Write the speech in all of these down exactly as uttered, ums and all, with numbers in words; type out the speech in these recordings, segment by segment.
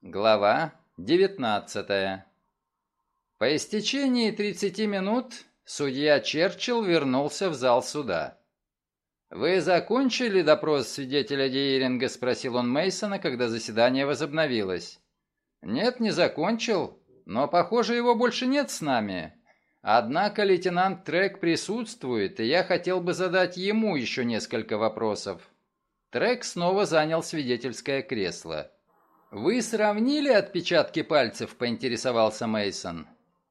Глава девятнадцатая. По истечении тридцати минут судья Черчилл вернулся в зал суда. «Вы закончили допрос свидетеля Диеринга?» – спросил он Мейсона, когда заседание возобновилось. «Нет, не закончил, но, похоже, его больше нет с нами. Однако лейтенант Трек присутствует, и я хотел бы задать ему еще несколько вопросов». Трек снова занял свидетельское кресло. «Вы сравнили отпечатки пальцев?» – поинтересовался Мейсон.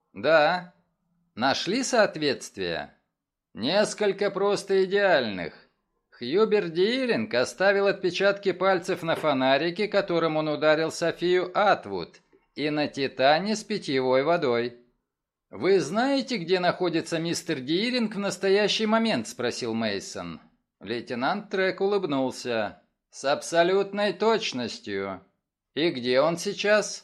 «Да». «Нашли соответствие?» «Несколько просто идеальных. Хьюбер Диеринг оставил отпечатки пальцев на фонарике, которым он ударил Софию Атвуд, и на титане с питьевой водой». «Вы знаете, где находится мистер Диеринг в настоящий момент?» – спросил Мейсон. Лейтенант Трек улыбнулся. «С абсолютной точностью». «И где он сейчас?»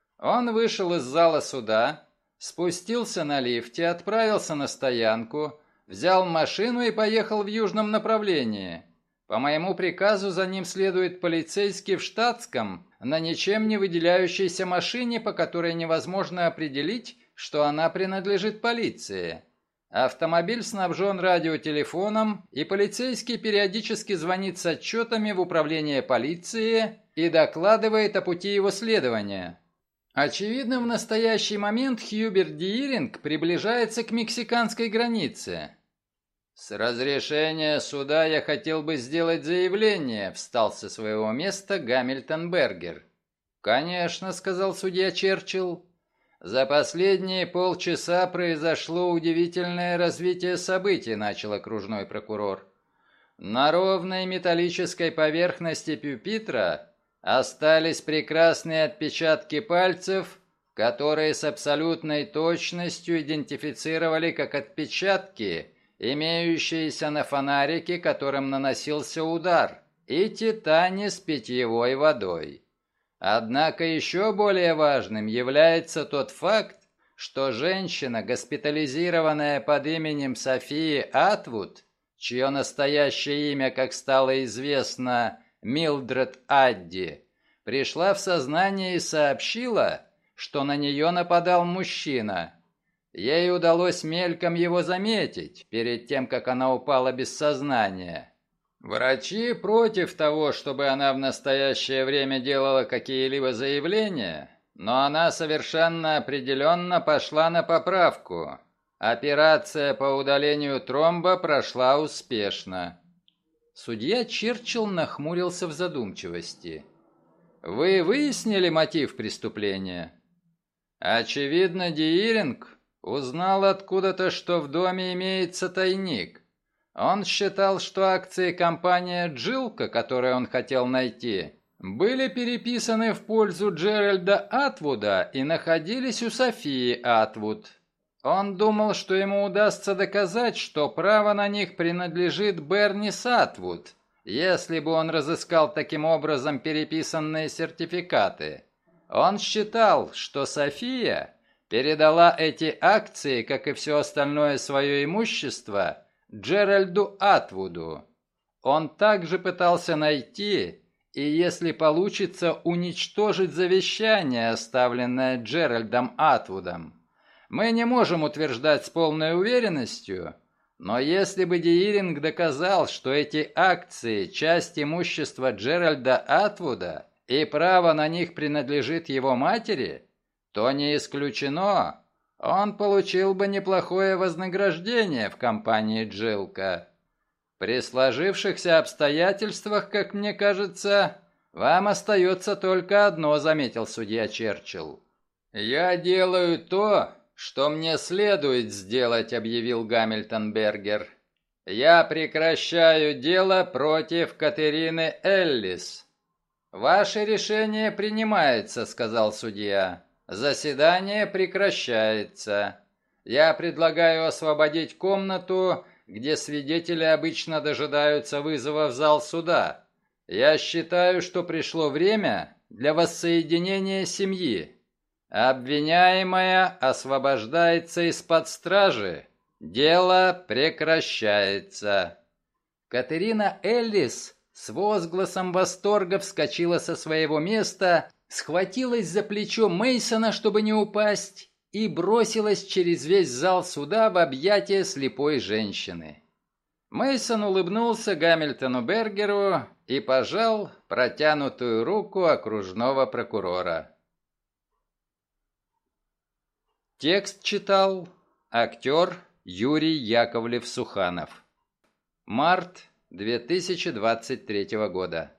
Он вышел из зала суда, спустился на лифте, отправился на стоянку, взял машину и поехал в южном направлении. По моему приказу за ним следует полицейский в штатском, на ничем не выделяющейся машине, по которой невозможно определить, что она принадлежит полиции. Автомобиль снабжен радиотелефоном, и полицейский периодически звонит с отчетами в управление полиции и докладывает о пути его следования. Очевидно, в настоящий момент Хьюбер Диеринг приближается к мексиканской границе. «С разрешения суда я хотел бы сделать заявление», — встал со своего места Гамильтон Бергер. «Конечно», — сказал судья Черчилл. «За последние полчаса произошло удивительное развитие событий», — начал окружной прокурор. «На ровной металлической поверхности пюпитра остались прекрасные отпечатки пальцев, которые с абсолютной точностью идентифицировали как отпечатки, имеющиеся на фонарике, которым наносился удар, и титане с питьевой водой. Однако еще более важным является тот факт, что женщина, госпитализированная под именем Софии Атвуд, чье настоящее имя, как стало известно, Милдред Адди, пришла в сознание и сообщила, что на нее нападал мужчина. Ей удалось мельком его заметить, перед тем, как она упала без сознания. Врачи против того, чтобы она в настоящее время делала какие-либо заявления, но она совершенно определенно пошла на поправку. Операция по удалению тромба прошла успешно». Судья Черчилл нахмурился в задумчивости. «Вы выяснили мотив преступления?» «Очевидно, Диеринг узнал откуда-то, что в доме имеется тайник. Он считал, что акции компании «Джилка», которые он хотел найти, были переписаны в пользу Джеральда Атвуда и находились у Софии Атвуд. Он думал, что ему удастся доказать, что право на них принадлежит Бернис Атвуд, если бы он разыскал таким образом переписанные сертификаты. Он считал, что София передала эти акции, как и все остальное свое имущество, Джеральду Атвуду. Он также пытался найти и, если получится, уничтожить завещание, оставленное Джеральдом Атвудом. Мы не можем утверждать с полной уверенностью, но если бы Диеринг доказал, что эти акции – часть имущества Джеральда Атвуда и право на них принадлежит его матери, то не исключено, он получил бы неплохое вознаграждение в компании «Джилка». При сложившихся обстоятельствах, как мне кажется, вам остается только одно, заметил судья Черчилл. «Я делаю то, что мне следует сделать», — объявил Гамильтон Бергер. «Я прекращаю дело против Катерины Эллис». «Ваше решение принимается», — сказал судья. «Заседание прекращается. Я предлагаю освободить комнату, где свидетели обычно дожидаются вызова в зал суда. Я считаю, что пришло время для воссоединения семьи. Обвиняемая освобождается из-под стражи. Дело прекращается». Катерина Эллис с возгласом восторга вскочила со своего места схватилась за плечо Мейсона, чтобы не упасть, и бросилась через весь зал суда в объятия слепой женщины. Мейсон улыбнулся Гамильтону Бергеру и пожал протянутую руку окружного прокурора. Текст читал актер Юрий Яковлев-Суханов. Март две тысячи двадцать третьего года.